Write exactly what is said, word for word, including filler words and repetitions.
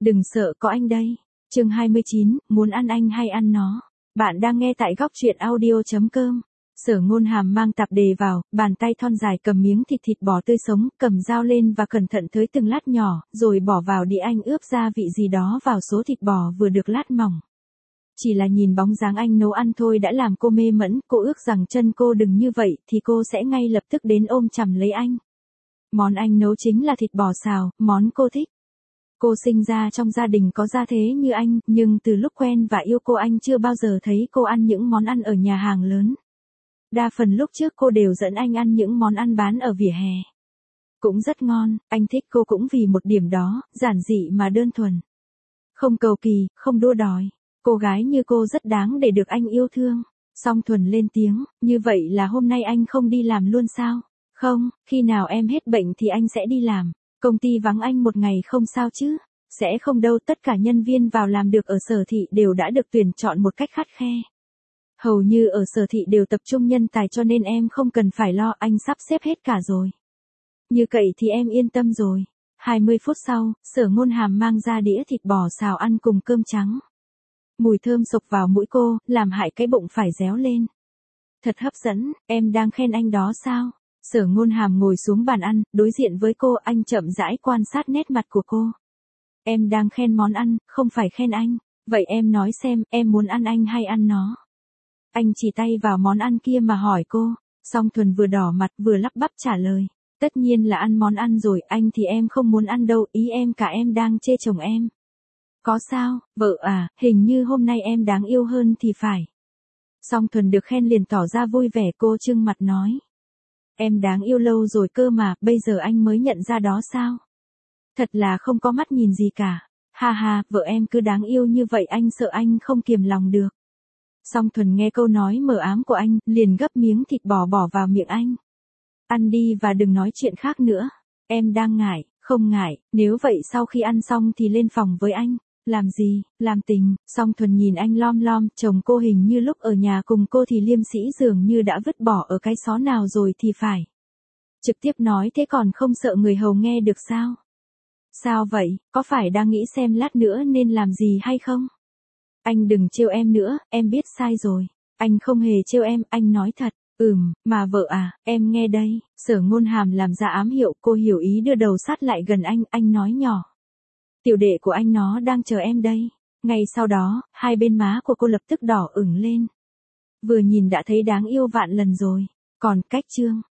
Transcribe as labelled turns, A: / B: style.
A: Đừng sợ có anh đây. Chương hai mươi chín, muốn ăn anh hay ăn nó. Bạn đang nghe tại góc truyện audio chấm com. Sở Ngôn Hàm mang tạp đề vào, bàn tay thon dài cầm miếng thịt thịt bò tươi sống, cầm dao lên và cẩn thận thới từng lát nhỏ, rồi bỏ vào đĩa anh ướp gia vị gì đó vào số thịt bò vừa được lát mỏng. Chỉ là nhìn bóng dáng anh nấu ăn thôi đã làm cô mê mẫn, cô ước rằng chân cô đừng như vậy thì cô sẽ ngay lập tức đến ôm chầm lấy anh. Món anh nấu chính là thịt bò xào, món cô thích. Cô sinh ra trong gia đình có gia thế như anh, nhưng từ lúc quen và yêu cô anh chưa bao giờ thấy cô ăn những món ăn ở nhà hàng lớn. Đa phần lúc trước cô đều dẫn anh ăn những món ăn bán ở vỉa hè. Cũng rất ngon, anh thích cô cũng vì một điểm đó, giản dị mà đơn thuần. Không cầu kỳ, không đua đòi. Cô gái như cô rất đáng để được anh yêu thương. Song Thuần lên tiếng, như vậy là hôm nay anh không đi làm luôn sao? Không, khi nào em hết bệnh thì anh sẽ đi làm. Công ty vắng anh một ngày không sao chứ? Sẽ không đâu, tất cả nhân viên vào làm được ở Sở Thị đều đã được tuyển chọn một cách khắt khe. Hầu như ở Sở Thị đều tập trung nhân tài cho nên em không cần phải lo, anh sắp xếp hết cả rồi. Như vậy thì em yên tâm rồi. hai mươi phút sau, Sở Ngôn Hàm mang ra đĩa thịt bò xào ăn cùng cơm trắng. Mùi thơm sộc vào mũi cô, làm hại cái bụng phải réo lên. Thật hấp dẫn, em đang khen anh đó sao? Sở Ngôn Hàm ngồi xuống bàn ăn, đối diện với cô, anh chậm rãi quan sát nét mặt của cô. Em đang khen món ăn, không phải khen anh. Vậy em nói xem, em muốn ăn anh hay ăn nó? Anh chỉ tay vào món ăn kia mà hỏi cô. Song Thuần vừa đỏ mặt vừa lắp bắp trả lời. Tất nhiên là ăn món ăn rồi, anh thì em không muốn ăn đâu, ý em cả em đang chê chồng em. Có sao, vợ à, hình như hôm nay em đáng yêu hơn thì phải. Song Thuần được khen liền tỏ ra vui vẻ, cô trưng mặt nói. Em đáng yêu lâu rồi cơ mà, bây giờ anh mới nhận ra đó sao? Thật là không có mắt nhìn gì cả. Ha ha, vợ em cứ đáng yêu như vậy anh sợ anh không kiềm lòng được. Song Thuần nghe câu nói mờ ám của anh, liền gấp miếng thịt bò bỏ vào miệng anh. Ăn đi và đừng nói chuyện khác nữa. Em đang ngại, không ngại, nếu vậy sau khi ăn xong thì lên phòng với anh. Làm gì, làm tình? Song Thuần nhìn anh lom lom, chồng cô hình như lúc ở nhà cùng cô thì liêm sĩ dường như đã vứt bỏ ở cái xó nào rồi thì phải. Trực tiếp nói thế còn không sợ người hầu nghe được sao? Sao vậy, có phải đang nghĩ xem lát nữa nên làm gì hay không? Anh đừng trêu em nữa, em biết sai rồi. Anh không hề trêu em, anh nói thật. Ừm, mà vợ à, em nghe đây. Sở Ngôn Hàm làm ra ám hiệu, cô hiểu ý đưa đầu sát lại gần anh, anh nói nhỏ. Tiểu đệ của anh nó đang chờ em đây. Ngay sau đó, hai bên má của cô lập tức đỏ ửng lên. Vừa nhìn đã thấy đáng yêu vạn lần rồi. Còn cách chương,